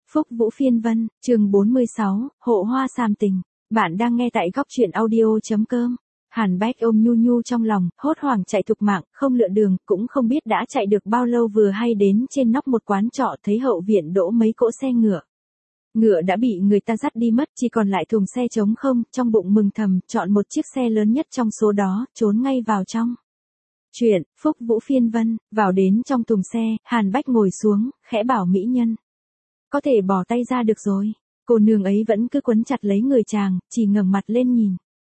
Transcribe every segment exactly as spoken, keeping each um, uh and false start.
Phúc Vũ Phiên Vân, chương bốn mươi sáu, Hộ Hoa Sàm Tình. Bạn đang nghe tại góc truyện audio chấm com. Hàn Bách ôm Nhu Nhu trong lòng, hốt hoảng chạy thục mạng, không lựa đường, cũng không biết đã chạy được bao lâu vừa hay đến trên nóc một quán trọ thấy hậu viện đỗ mấy cỗ xe ngựa. Ngựa đã bị người ta dắt đi mất, chỉ còn lại thùng xe trống không, trong bụng mừng thầm, chọn một chiếc xe lớn nhất trong số đó, trốn ngay vào trong. Chuyện, Phúc Vũ Phiên Vân, vào đến trong thùng xe, Hàn Bách ngồi xuống, khẽ bảo mỹ nhân. Có thể bỏ tay ra được rồi. Cô nương ấy vẫn cứ quấn chặt lấy người chàng, chỉ ngẩng mặt lên nhìn.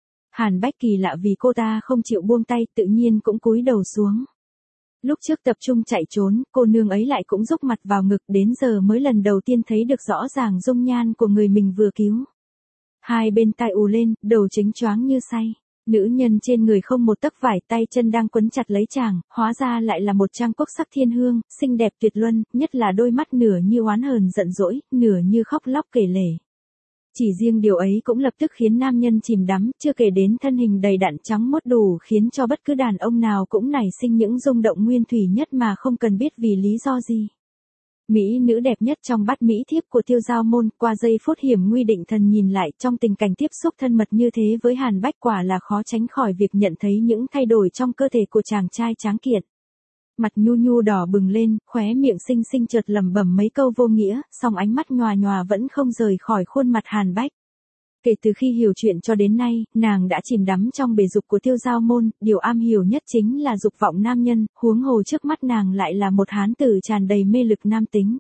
Hàn Bách kỳ lạ vì cô ta không chịu buông tay, tự nhiên cũng cúi đầu xuống. Lúc trước tập trung chạy trốn, cô nương ấy lại cũng rúc mặt vào ngực, đến giờ mới lần đầu tiên thấy được rõ ràng dung nhan của người mình vừa cứu. Hai bên tai ù lên, đầu chính choáng như say. Nữ nhân trên người không một tấc vải, tay chân đang quấn chặt lấy chàng, hóa ra lại là một trang quốc sắc thiên hương, xinh đẹp tuyệt luân, nhất là đôi mắt nửa như oán hờn giận dỗi, nửa như khóc lóc kể lể. Chỉ riêng điều ấy cũng lập tức khiến nam nhân chìm đắm, chưa kể đến thân hình đầy đặn trắng mốt đủ khiến cho bất cứ đàn ông nào cũng nảy sinh những rung động nguyên thủy nhất mà không cần biết vì lý do gì. Mỹ nữ đẹp nhất trong bát mỹ thiếp của Tiêu Giao Môn, qua giây phút hiểm nguy định thần nhìn lại trong tình cảnh tiếp xúc thân mật như thế với Hàn Bách, quả là khó tránh khỏi việc nhận thấy những thay đổi trong cơ thể của chàng trai tráng kiện. Mặt Nhu Nhu đỏ bừng lên, khóe miệng xinh xinh chợt lẩm bẩm mấy câu vô nghĩa, song ánh mắt nhòa nhòa vẫn không rời khỏi khuôn mặt Hàn Bách. Kể từ khi hiểu chuyện cho đến nay, nàng đã chìm đắm trong bể dục của Tiêu Giao Môn, điều am hiểu nhất chính là dục vọng nam nhân, huống hồ trước mắt nàng lại là một hán tử tràn đầy mê lực nam tính.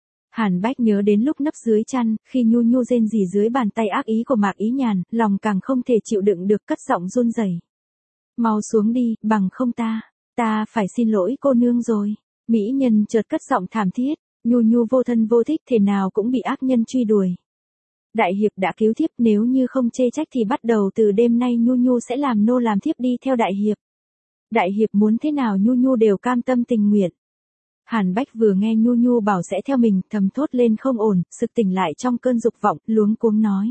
Hàn Bách nhớ đến lúc nấp dưới chăn, khi Nhu Nhu rên rỉ dưới bàn tay ác ý của Mạc Ý Nhàn, lòng càng không thể chịu đựng được, cất giọng run rẩy. Mau xuống đi, bằng không ta, ta phải xin lỗi cô nương rồi. Mỹ nhân chợt cất giọng thảm thiết, Nhu Nhu vô thân vô thích thế nào cũng bị ác nhân truy đuổi. Đại hiệp đã cứu thiếp, nếu như không chê trách thì bắt đầu từ đêm nay Nhu Nhu sẽ làm nô làm thiếp đi theo đại hiệp. Đại hiệp muốn thế nào Nhu Nhu đều cam tâm tình nguyện. Hàn Bách vừa nghe Nhu Nhu bảo sẽ theo mình, thầm thốt lên không ổn, sực tỉnh lại trong cơn dục vọng, luống cuống nói.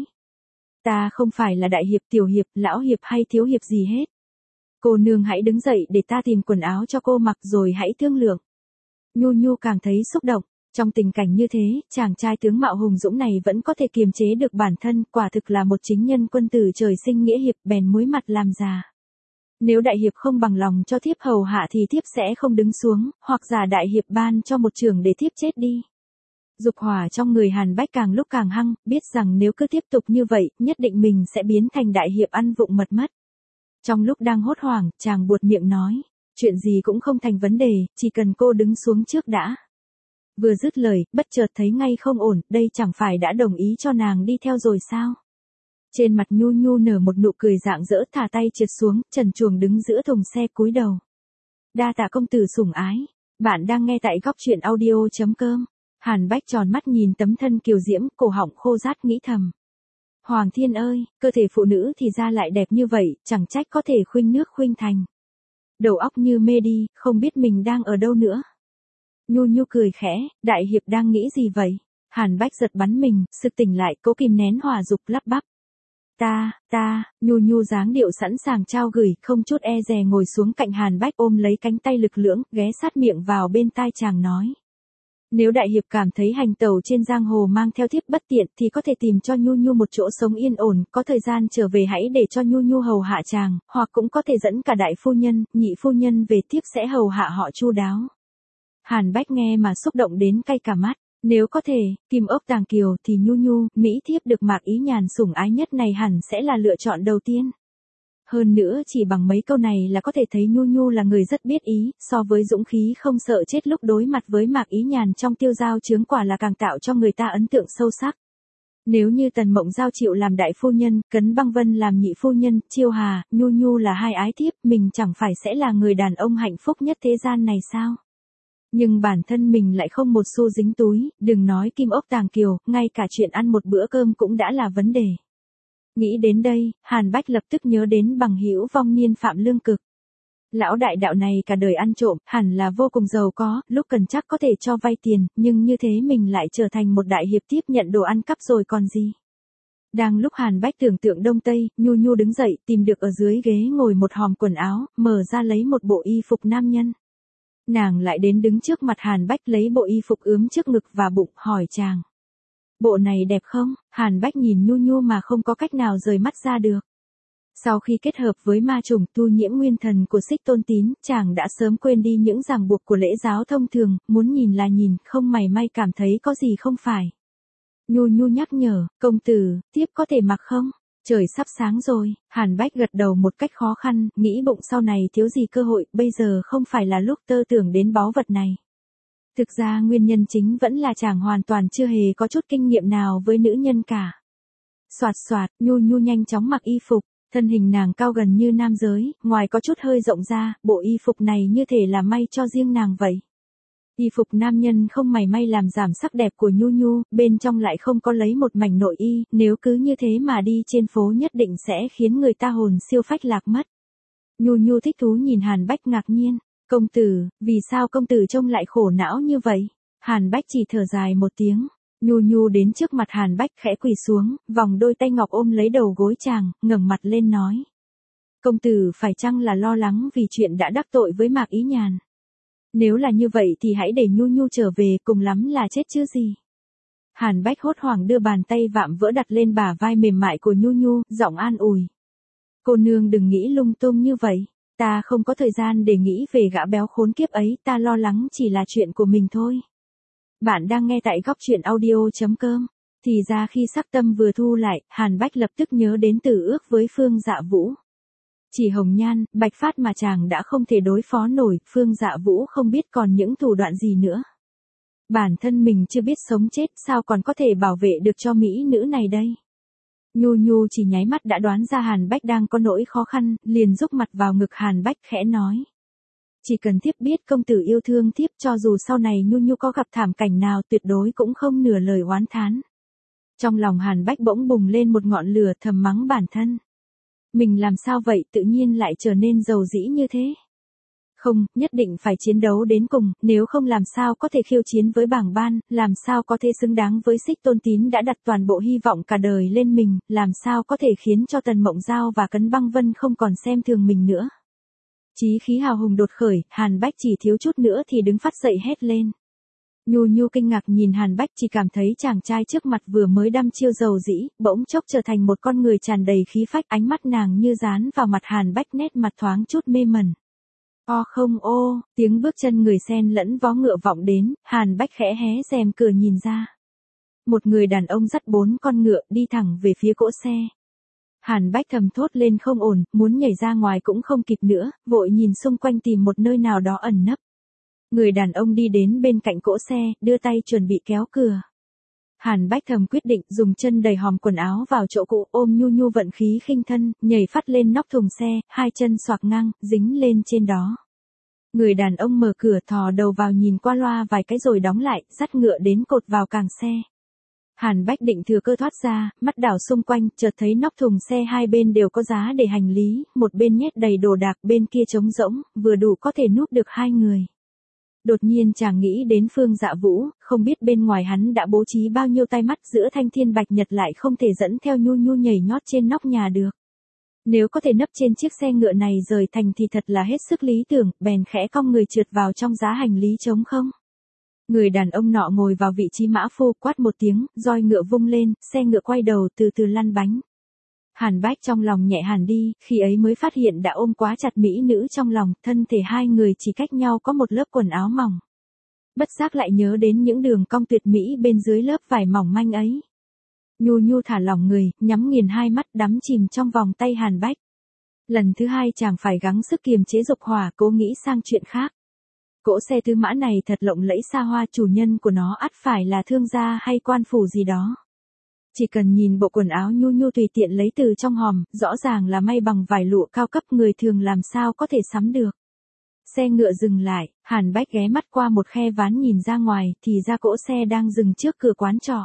Ta không phải là đại hiệp, tiểu hiệp, lão hiệp hay thiếu hiệp gì hết. Cô nương hãy đứng dậy để ta tìm quần áo cho cô mặc rồi hãy thương lượng. Nhu Nhu càng thấy xúc động. Trong tình cảnh như thế, chàng trai tướng mạo hùng dũng này vẫn có thể kiềm chế được bản thân, quả thực là một chính nhân quân tử trời sinh nghĩa hiệp, bèn muối mặt làm già. Nếu đại hiệp không bằng lòng cho thiếp hầu hạ thì thiếp sẽ không đứng xuống, hoặc giả đại hiệp ban cho một chưởng để thiếp chết đi. Dục hỏa trong người Hàn Bách càng lúc càng hăng, biết rằng nếu cứ tiếp tục như vậy, nhất định mình sẽ biến thành đại hiệp ăn vụng mật mất. Trong lúc đang hốt hoảng, chàng buột miệng nói, chuyện gì cũng không thành vấn đề, chỉ cần cô đứng xuống trước đã. Vừa dứt lời, bất chợt thấy ngay không ổn, đây chẳng phải đã đồng ý cho nàng đi theo rồi sao? Trên mặt Nhu Nhu nở một nụ cười rạng rỡ, thả tay trượt xuống, trần truồng đứng giữa thùng xe cúi đầu. Đa tạ công tử sủng ái. Bạn đang nghe tại góc truyện audio chấm com. Hàn Bách tròn mắt nhìn tấm thân kiều diễm, cổ họng khô rát nghĩ thầm. Hoàng thiên ơi, cơ thể phụ nữ thì ra lại đẹp như vậy, chẳng trách có thể khuynh nước khuynh thành. Đầu óc như mê đi, không biết mình đang ở đâu nữa. Nhu Nhu cười khẽ, đại hiệp đang nghĩ gì vậy? Hàn Bách giật bắn mình, sực tỉnh lại, cố kìm nén hỏa dục lắp bắp. Ta, ta, Nhu Nhu dáng điệu sẵn sàng trao gửi, không chút e dè ngồi xuống cạnh Hàn Bách ôm lấy cánh tay lực lưỡng, ghé sát miệng vào bên tai chàng nói. Nếu đại hiệp cảm thấy hành tẩu trên giang hồ mang theo thiếp bất tiện thì có thể tìm cho Nhu Nhu một chỗ sống yên ổn, có thời gian trở về hãy để cho Nhu Nhu hầu hạ chàng, hoặc cũng có thể dẫn cả đại phu nhân, nhị phu nhân về, thiếp sẽ hầu hạ họ chu đáo. Hàn Bách nghe mà xúc động đến cay cả mắt, nếu có thể, kim ốc tàng kiều thì Nhu Nhu, mỹ thiếp được Mạc Ý Nhàn sủng ái nhất này hẳn sẽ là lựa chọn đầu tiên. Hơn nữa chỉ bằng mấy câu này là có thể thấy Nhu Nhu là người rất biết ý, so với dũng khí không sợ chết lúc đối mặt với Mạc Ý Nhàn trong Tiêu Giao chướng, quả là càng tạo cho người ta ấn tượng sâu sắc. Nếu như Tần Mộng Giao chịu làm đại phu nhân, Cấn Băng Vân làm nhị phu nhân, Chiêu Hà, Nhu Nhu là hai ái thiếp, mình chẳng phải sẽ là người đàn ông hạnh phúc nhất thế gian này sao? Nhưng bản thân mình lại không một xu dính túi, đừng nói kim ốc tàng kiều, ngay cả chuyện ăn một bữa cơm cũng đã là vấn đề. Nghĩ đến đây, Hàn Bách lập tức nhớ đến bằng hữu vong niên Phạm Lương Cực. Lão đại đạo này cả đời ăn trộm, hẳn là vô cùng giàu có, lúc cần chắc có thể cho vay tiền, nhưng như thế mình lại trở thành một đại hiệp tiếp nhận đồ ăn cắp rồi còn gì. Đang lúc Hàn Bách tưởng tượng đông tây, Nhu Nhu đứng dậy, tìm được ở dưới ghế ngồi một hòm quần áo, mở ra lấy một bộ y phục nam nhân. Nàng lại đến đứng trước mặt Hàn Bách lấy bộ y phục ướm trước ngực và bụng, hỏi chàng. Bộ này đẹp không? Hàn Bách nhìn Nhu Nhu mà không có cách nào rời mắt ra được. Sau khi kết hợp với ma trùng tu nhiễm nguyên thần của Xích Tôn Tín, chàng đã sớm quên đi những ràng buộc của lễ giáo thông thường, muốn nhìn là nhìn, không mảy may cảm thấy có gì không phải. Nhu Nhu nhắc nhở, công tử, tiếp có thể mặc không? Trời sắp sáng rồi, Hàn Bách gật đầu một cách khó khăn, nghĩ bụng sau này thiếu gì cơ hội, bây giờ không phải là lúc tơ tưởng đến báu vật này. Thực ra nguyên nhân chính vẫn là chàng hoàn toàn chưa hề có chút kinh nghiệm nào với nữ nhân cả. Soạt soạt, Nhu Nhu nhanh chóng mặc y phục, thân hình nàng cao gần như nam giới, ngoài có chút hơi rộng ra, bộ y phục này như thể là may cho riêng nàng vậy. Y phục nam nhân không mảy may làm giảm sắc đẹp của Nhu Nhu, bên trong lại không có lấy một mảnh nội y, nếu cứ như thế mà đi trên phố nhất định sẽ khiến người ta hồn siêu phách lạc mất. Nhu Nhu thích thú nhìn Hàn Bách ngạc nhiên, công tử, vì sao công tử trông lại khổ não như vậy? Hàn Bách chỉ thở dài một tiếng, Nhu Nhu đến trước mặt Hàn Bách khẽ quỳ xuống, vòng đôi tay ngọc ôm lấy đầu gối chàng, ngẩng mặt lên nói. Công tử phải chăng là lo lắng vì chuyện đã đắc tội với Mạc Ý Nhàn? Nếu là như vậy thì hãy để Nhu Nhu trở về, cùng lắm là chết chứ gì. Hàn Bách hốt hoảng đưa bàn tay vạm vỡ đặt lên bả vai mềm mại của Nhu Nhu, giọng an ủi. Cô nương đừng nghĩ lung tung như vậy, ta không có thời gian để nghĩ về gã béo khốn kiếp ấy, ta lo lắng chỉ là chuyện của mình thôi. Bạn đang nghe tại góc truyện audio chấm com. Thì ra khi sắc tâm vừa thu lại, Hàn Bách lập tức nhớ đến tử ước với Phương Dạ Vũ. Chỉ hồng nhan, bạch phát mà chàng đã không thể đối phó nổi, Phương Dạ Vũ không biết còn những thủ đoạn gì nữa. Bản thân mình chưa biết sống chết, sao còn có thể bảo vệ được cho mỹ nữ này đây? Nhu Nhu chỉ nháy mắt đã đoán ra Hàn Bách đang có nỗi khó khăn, liền rúc mặt vào ngực Hàn Bách khẽ nói. Chỉ cần thiếp biết công tử yêu thương thiếp, cho dù sau này Nhu Nhu có gặp thảm cảnh nào tuyệt đối cũng không nửa lời oán thán. Trong lòng Hàn Bách bỗng bùng lên một ngọn lửa, thầm mắng bản thân. Mình làm sao vậy, tự nhiên lại trở nên giàu dĩ như thế? Không, nhất định phải chiến đấu đến cùng, nếu không làm sao có thể khiêu chiến với bảng ban, làm sao có thể xứng đáng với Xích Tôn Tín đã đặt toàn bộ hy vọng cả đời lên mình, làm sao có thể khiến cho Tần Mộng Giao và Cấn Băng Vân không còn xem thường mình nữa. Chí khí hào hùng đột khởi, Hàn Bách chỉ thiếu chút nữa thì đứng phát dậy hét lên. Nhu Nhu kinh ngạc nhìn Hàn Bách, chỉ cảm thấy chàng trai trước mặt vừa mới đăm chiêu dầu dĩ, bỗng chốc trở thành một con người tràn đầy khí phách, ánh mắt nàng như dán vào mặt Hàn Bách, nét mặt thoáng chút mê mẩn. O không ô, tiếng bước chân người xen lẫn vó ngựa vọng đến, Hàn Bách khẽ hé rèm cửa nhìn ra. Một người đàn ông dắt bốn con ngựa đi thẳng về phía cỗ xe. Hàn Bách thầm thốt lên không ổn, muốn nhảy ra ngoài cũng không kịp nữa, vội nhìn xung quanh tìm một nơi nào đó ẩn nấp. Người đàn ông đi đến bên cạnh cỗ xe, đưa tay chuẩn bị kéo cửa. Hàn Bách thầm quyết định dùng chân đầy hòm quần áo vào chỗ cũ, ôm Nhu Nhu vận khí khinh thân, nhảy phát lên nóc thùng xe, hai chân xoạc ngang, dính lên trên đó. Người đàn ông mở cửa, thò đầu vào nhìn qua loa vài cái rồi đóng lại, dắt ngựa đến cột vào càng xe. Hàn Bách định thừa cơ thoát ra, mắt đảo xung quanh, chợt thấy nóc thùng xe hai bên đều có giá để hành lý, một bên nhét đầy đồ đạc, bên kia trống rỗng, vừa đủ có thể núp được hai người. Đột nhiên chàng nghĩ đến Phương Dạ Vũ, không biết bên ngoài hắn đã bố trí bao nhiêu tai mắt, giữa thanh thiên bạch nhật lại không thể dẫn theo Nhu Nhu nhảy nhót trên nóc nhà được. Nếu có thể nấp trên chiếc xe ngựa này rời thành thì thật là hết sức lý tưởng, bèn khẽ cong người trượt vào trong giá hành lý trống không. Người đàn ông nọ ngồi vào vị trí mã phu, quát một tiếng, roi ngựa vung lên, xe ngựa quay đầu từ từ lăn bánh. Hàn Bách trong lòng nhẹ hẳn đi, khi ấy mới phát hiện đã ôm quá chặt mỹ nữ trong lòng, thân thể hai người chỉ cách nhau có một lớp quần áo mỏng. Bất giác lại nhớ đến những đường cong tuyệt mỹ bên dưới lớp vải mỏng manh ấy. Nhu Nhu thả lỏng người, nhắm nghiền hai mắt, đắm chìm trong vòng tay Hàn Bách. Lần thứ hai chàng phải gắng sức kiềm chế dục hỏa, cố nghĩ sang chuyện khác. Cỗ xe tư mã này thật lộng lẫy xa hoa, chủ nhân của nó ắt phải là thương gia hay quan phủ gì đó. Chỉ cần nhìn bộ quần áo Nhu Nhu tùy tiện lấy từ trong hòm, rõ ràng là may bằng vải lụa cao cấp, người thường làm sao có thể sắm được. Xe ngựa dừng lại, Hàn Bách ghé mắt qua một khe ván nhìn ra ngoài, thì ra cỗ xe đang dừng trước cửa quán trọ.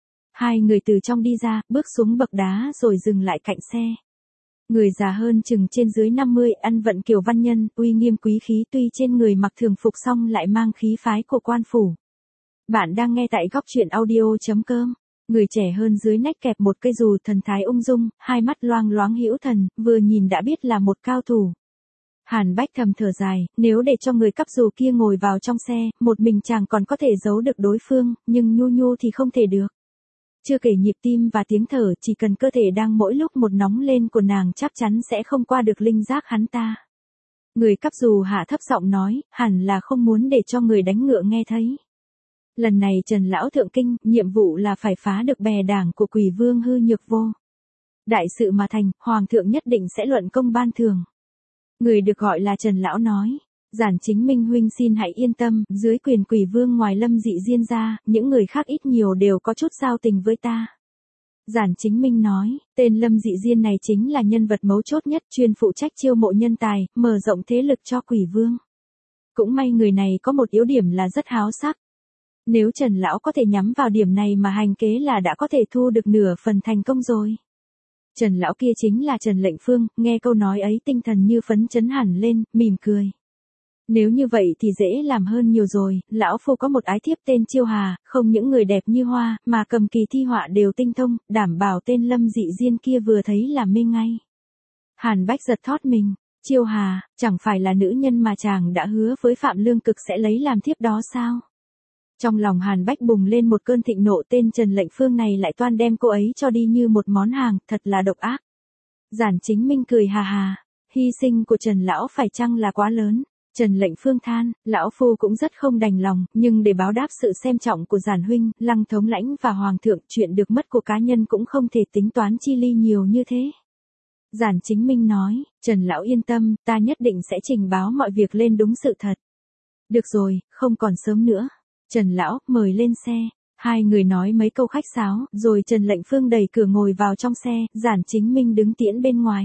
Hai người từ trong đi ra, bước xuống bậc đá rồi dừng lại cạnh xe. Người già hơn chừng trên dưới năm mươi, ăn vận kiểu văn nhân, uy nghiêm quý khí, tuy trên người mặc thường phục song lại mang khí phái của quan phủ. Bạn đang nghe tại góc truyện audio chấm com. Người trẻ hơn dưới nách kẹp một cây dù, thần thái ung dung, hai mắt loang loáng hữu thần, vừa nhìn đã biết là một cao thủ. Hàn Bách thầm thở dài, nếu để cho người cắp dù kia ngồi vào trong xe, một mình chàng còn có thể giấu được đối phương, nhưng Nhu Nhu thì không thể được. Chưa kể nhịp tim và tiếng thở, chỉ cần cơ thể đang mỗi lúc một nóng lên của nàng chắc chắn sẽ không qua được linh giác hắn ta. Người cấp dù hạ thấp giọng nói, hẳn là không muốn để cho người đánh ngựa nghe thấy. Lần này Trần Lão Thượng kinh, nhiệm vụ là phải phá được bè đảng của Quỷ Vương hư nhược vô. Đại sự mà thành, Hoàng thượng nhất định sẽ luận công ban thưởng. Người được gọi là Trần Lão nói, Giản Chính Minh huynh xin hãy yên tâm, dưới quyền Quỷ Vương ngoài Lâm Dị Diên ra, những người khác ít nhiều đều có chút giao tình với ta. Giản Chính Minh nói, tên Lâm Dị Diên này chính là nhân vật mấu chốt nhất, chuyên phụ trách chiêu mộ nhân tài, mở rộng thế lực cho Quỷ Vương. Cũng may người này có một yếu điểm là rất háo sắc. Nếu Trần Lão có thể nhắm vào điểm này mà hành kế là đã có thể thu được nửa phần thành công rồi. Trần Lão kia chính là Trần Lệnh Phương, nghe câu nói ấy tinh thần như phấn chấn hẳn lên, mỉm cười. Nếu như vậy thì dễ làm hơn nhiều rồi, lão phu có một ái thiếp tên Chiêu Hà, không những người đẹp như hoa, mà cầm kỳ thi họa đều tinh thông, đảm bảo tên Lâm Dị Diên kia vừa thấy là mê ngay. Hàn Bách giật thót mình, Chiêu Hà, chẳng phải là nữ nhân mà chàng đã hứa với Phạm Lương Cực sẽ lấy làm thiếp đó sao? Trong lòng Hàn Bách bùng lên một cơn thịnh nộ, tên Trần Lệnh Phương này lại toan đem cô ấy cho đi như một món hàng, thật là độc ác. Giản Chính Minh cười hà hà, hy sinh của Trần Lão phải chăng là quá lớn? Trần Lệnh Phương than, lão phu cũng rất không đành lòng, nhưng để báo đáp sự xem trọng của Giản huynh, Lăng thống lãnh và Hoàng thượng, chuyện được mất của cá nhân cũng không thể tính toán chi ly nhiều như thế. Giản Chính Minh nói, Trần Lão yên tâm, ta nhất định sẽ trình báo mọi việc lên đúng sự thật. Được rồi, không còn sớm nữa. Trần Lão, mời lên xe. Hai người nói mấy câu khách sáo, rồi Trần Lệnh Phương đẩy cửa ngồi vào trong xe, Giản Chính Minh đứng tiễn bên ngoài.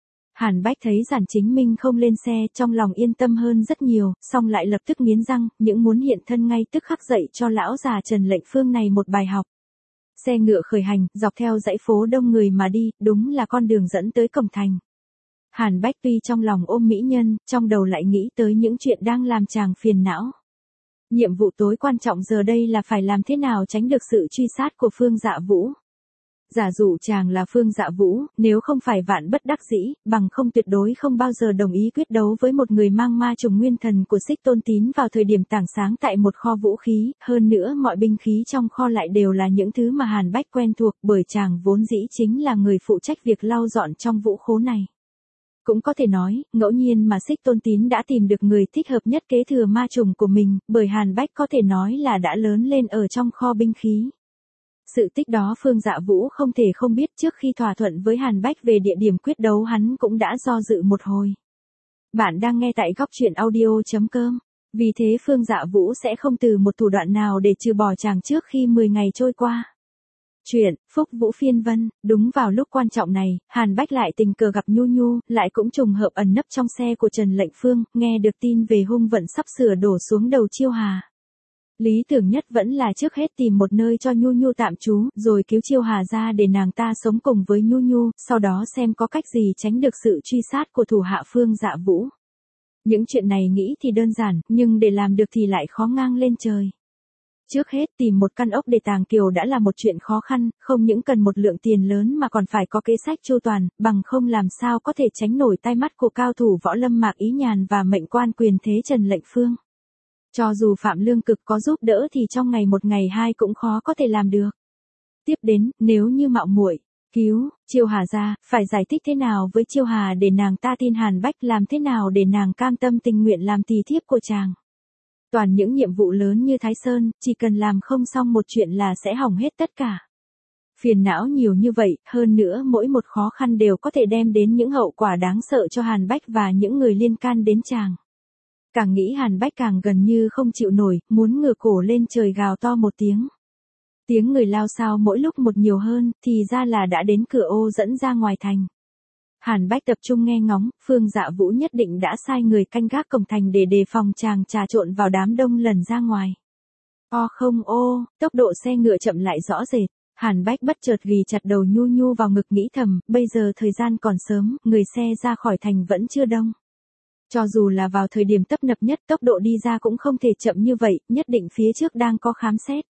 Hàn Bách thấy Giản Chính Minh không lên xe, trong lòng yên tâm hơn rất nhiều, song lại lập tức nghiến răng, những muốn hiện thân ngay tức khắc dạy cho lão già Trần Lệnh Phương này một bài học. Xe ngựa khởi hành, dọc theo dãy phố đông người mà đi, đúng là con đường dẫn tới cổng thành. Hàn Bách tuy trong lòng ôm mỹ nhân, trong đầu lại nghĩ tới những chuyện đang làm chàng phiền não. Nhiệm vụ tối quan trọng giờ đây là phải làm thế nào tránh được sự truy sát của Phương Dạ Vũ. Giả dụ chàng là Phương Dạ Vũ, nếu không phải vạn bất đắc dĩ, bằng không tuyệt đối không bao giờ đồng ý quyết đấu với một người mang ma trùng nguyên thần của Xích Tôn Tín vào thời điểm tảng sáng tại một kho vũ khí, hơn nữa mọi binh khí trong kho lại đều là những thứ mà Hàn Bách quen thuộc, bởi chàng vốn dĩ chính là người phụ trách việc lau dọn trong vũ khố này. Cũng có thể nói, ngẫu nhiên mà Xích Tôn Tín đã tìm được người thích hợp nhất kế thừa ma trùng của mình, bởi Hàn Bách có thể nói là đã lớn lên ở trong kho binh khí. Sự tích đó Phương Dạ Vũ không thể không biết, trước khi thỏa thuận với Hàn Bách về địa điểm quyết đấu hắn cũng đã do dự một hồi. Bạn đang nghe tại góc truyện audio chấm com. Vì thế Phương Dạ Vũ sẽ không từ một thủ đoạn nào để trừ bỏ chàng trước khi mười ngày trôi qua. Chuyện, Phúc Vũ phiên vân, đúng vào lúc quan trọng này, Hàn Bách lại tình cờ gặp Nhu Nhu, lại cũng trùng hợp ẩn nấp trong xe của Trần Lệnh Phương, nghe được tin về hung vận sắp sửa đổ xuống đầu Chiêu Hà. Lý tưởng nhất vẫn là trước hết tìm một nơi cho Nhu Nhu tạm trú, rồi cứu Chiêu Hà ra để nàng ta sống cùng với Nhu Nhu, sau đó xem có cách gì tránh được sự truy sát của thủ hạ Phương Dạ Vũ. Những chuyện này nghĩ thì đơn giản, nhưng để làm được thì lại khó ngang lên trời. Trước hết tìm một căn ốc để tàng kiều đã là một chuyện khó khăn, không những cần một lượng tiền lớn mà còn phải có kế sách chu toàn, bằng không làm sao có thể tránh nổi tai mắt của cao thủ võ lâm Mạc Ý Nhàn và mệnh quan quyền thế Trần Lệnh Phương. Cho dù Phạm Lương Cực có giúp đỡ thì trong ngày một ngày hai cũng khó có thể làm được. Tiếp đến, nếu như mạo muội cứu Chiêu Hà ra, phải giải thích thế nào với Chiêu Hà để nàng ta tin Hàn Bách, làm thế nào để nàng cam tâm tình nguyện làm tỳ thiếp của chàng. Toàn những nhiệm vụ lớn như Thái Sơn, chỉ cần làm không xong một chuyện là sẽ hỏng hết tất cả. Phiền não nhiều như vậy, hơn nữa mỗi một khó khăn đều có thể đem đến những hậu quả đáng sợ cho Hàn Bách và những người liên can đến chàng. Càng nghĩ Hàn Bách càng gần như không chịu nổi, muốn ngửa cổ lên trời gào to một tiếng. Tiếng người lao xao mỗi lúc một nhiều hơn, thì ra là đã đến cửa ô dẫn ra ngoài thành. Hàn Bách tập trung nghe ngóng, Phương Dạ Vũ nhất định đã sai người canh gác cổng thành để đề phòng chàng trà trộn vào đám đông lần ra ngoài. O không ô, tốc độ xe ngựa chậm lại rõ rệt. Hàn Bách bất chợt ghi chặt đầu Nhu Nhu vào ngực nghĩ thầm, bây giờ thời gian còn sớm, người xe ra khỏi thành vẫn chưa đông. Cho dù là vào thời điểm tấp nập nhất, tốc độ đi ra cũng không thể chậm như vậy, nhất định phía trước đang có khám xét.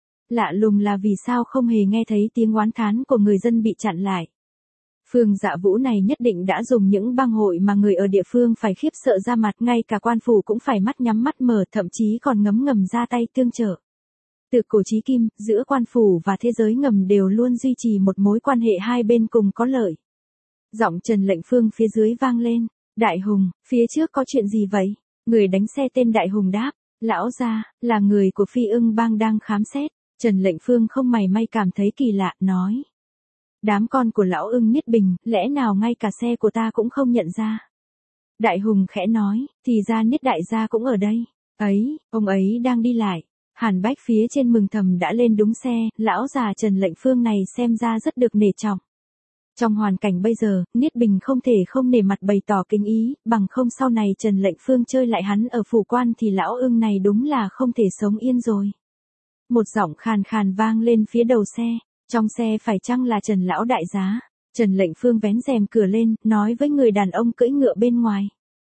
Lạ lùng là vì sao không hề nghe thấy tiếng oán thán của người dân bị chặn lại. Phương Dạ Vũ này nhất định đã dùng những bang hội mà người ở địa phương phải khiếp sợ ra mặt, ngay cả quan phủ cũng phải mắt nhắm mắt mở, thậm chí còn ngấm ngầm ra tay tương trợ. Từ cổ chí kim, giữa quan phủ và thế giới ngầm đều luôn duy trì một mối quan hệ hai bên cùng có lợi. Giọng Trần Lệnh Phương phía dưới vang lên. Đại Hùng, phía trước có chuyện gì vậy? Người đánh xe tên Đại Hùng đáp. Lão gia, là người của Phi Ưng Bang đang khám xét. Trần Lệnh Phương không mảy may cảm thấy kỳ lạ, nói. Đám con của lão Ưng Niết Bình, lẽ nào ngay cả xe của ta cũng không nhận ra? Đại Hùng khẽ nói, thì ra Niết đại gia cũng ở đây. Ấy, ông ấy đang đi lại. Hàn Bách phía trên mừng thầm đã lên đúng xe, lão già Trần Lệnh Phương này xem ra rất được nể trọng. Trong hoàn cảnh bây giờ, Niết Bình không thể không nể mặt bày tỏ kính ý, bằng không sau này Trần Lệnh Phương chơi lại hắn ở phủ quan thì lão Ưng này đúng là không thể sống yên rồi. Một giọng khàn khàn vang lên phía đầu xe, trong xe phải chăng là Trần lão đại giá? Trần Lệnh Phương vén rèm cửa lên, nói với người đàn ông cưỡi ngựa bên ngoài.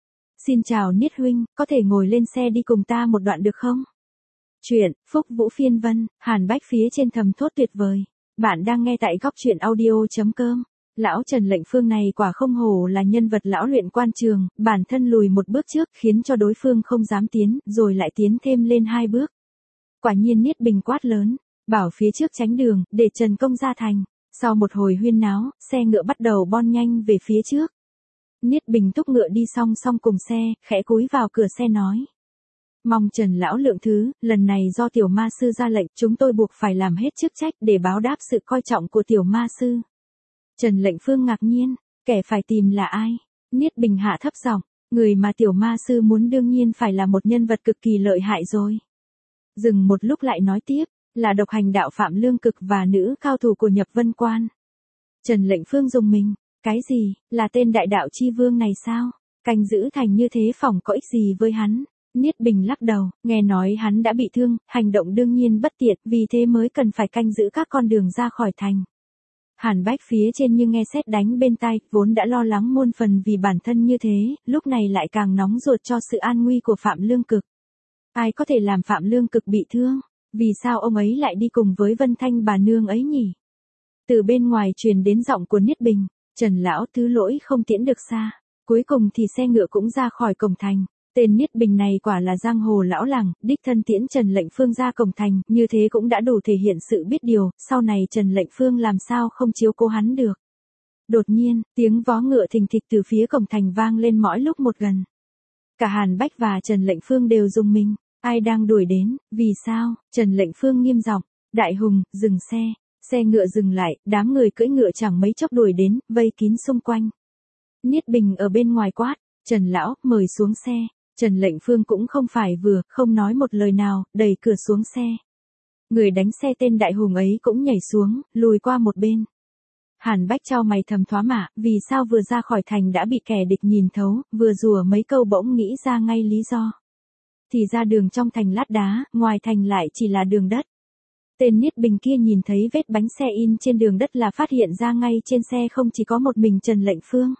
Xin chào Niết huynh, có thể ngồi lên xe đi cùng ta một đoạn được không? Chuyện, Phúc Vũ Phiên Vân, Hàn Bách phía trên thầm thốt tuyệt vời. Bạn đang nghe tại góc truyện audio.com. Lão Trần Lệnh Phương này quả không hổ là nhân vật lão luyện quan trường, bản thân lùi một bước trước khiến cho đối phương không dám tiến, rồi lại tiến thêm lên hai bước. Quả nhiên Niết Bình quát lớn, bảo phía trước tránh đường, để Trần Công ra thành. Sau một hồi huyên náo, xe ngựa bắt đầu bon nhanh về phía trước. Niết Bình thúc ngựa đi song song cùng xe, khẽ cúi vào cửa xe nói. Mong Trần lão lượng thứ, lần này do tiểu ma sư ra lệnh, chúng tôi buộc phải làm hết chức trách để báo đáp sự coi trọng của tiểu ma sư. Trần Lệnh Phương ngạc nhiên, kẻ phải tìm là ai? Niết Bình hạ thấp giọng, người mà tiểu ma sư muốn đương nhiên phải là một nhân vật cực kỳ lợi hại rồi. Dừng một lúc lại nói tiếp, là độc hành đạo Phạm Lương Cực và nữ cao thủ của Nhập Vân Quan. Trần Lệnh Phương dùng mình, cái gì, là tên đại đạo chi vương này sao? Canh giữ thành như thế phỏng có ích gì với hắn? Niết Bình lắc đầu, nghe nói hắn đã bị thương, hành động đương nhiên bất tiện, vì thế mới cần phải canh giữ các con đường ra khỏi thành. Hàn Bách phía trên như nghe sét đánh bên tai, vốn đã lo lắng muôn phần vì bản thân như thế, lúc này lại càng nóng ruột cho sự an nguy của Phạm Lương Cực. Ai có thể làm Phạm Lương Cực bị thương? Vì sao ông ấy lại đi cùng với Vân Thanh bà nương ấy nhỉ? Từ bên ngoài truyền đến giọng của Niết Bình, Trần lão thứ lỗi không tiễn được xa. Cuối cùng thì xe ngựa cũng ra khỏi cổng thành. Tên Niết Bình này quả là giang hồ lão làng, đích thân tiễn Trần Lệnh Phương ra cổng thành, như thế cũng đã đủ thể hiện sự biết điều, sau này Trần Lệnh Phương làm sao không chiếu cố hắn được. Đột nhiên, tiếng vó ngựa thình thịch từ phía cổng thành vang lên mỗi lúc một gần. Cả Hàn Bách và Trần Lệnh Phương đều rùng mình, ai đang đuổi đến, vì sao? Trần Lệnh Phương nghiêm giọng, Đại Hùng, dừng xe. Xe ngựa dừng lại, đám người cưỡi ngựa chẳng mấy chốc đuổi đến, vây kín xung quanh. Niết Bình ở bên ngoài quát, Trần lão, mời xuống xe. Trần Lệnh Phương cũng không phải vừa, không nói một lời nào, đẩy cửa xuống xe. Người đánh xe tên Đại Hùng ấy cũng nhảy xuống, lùi qua một bên. Hàn Bách chau mày thầm thoá mạ, vì sao vừa ra khỏi thành đã bị kẻ địch nhìn thấu, vừa rủa mấy câu bỗng nghĩ ra ngay lý do. Thì ra đường trong thành lát đá, ngoài thành lại chỉ là đường đất. Tên Niết Bình kia nhìn thấy vết bánh xe in trên đường đất là phát hiện ra ngay trên xe không chỉ có một mình Trần Lệnh Phương.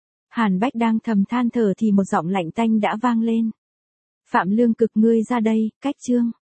Hàn Bách đang thầm than thở thì một giọng lạnh tanh đã vang lên. Phạm Lương Cực ngươi ra đây, cách chương.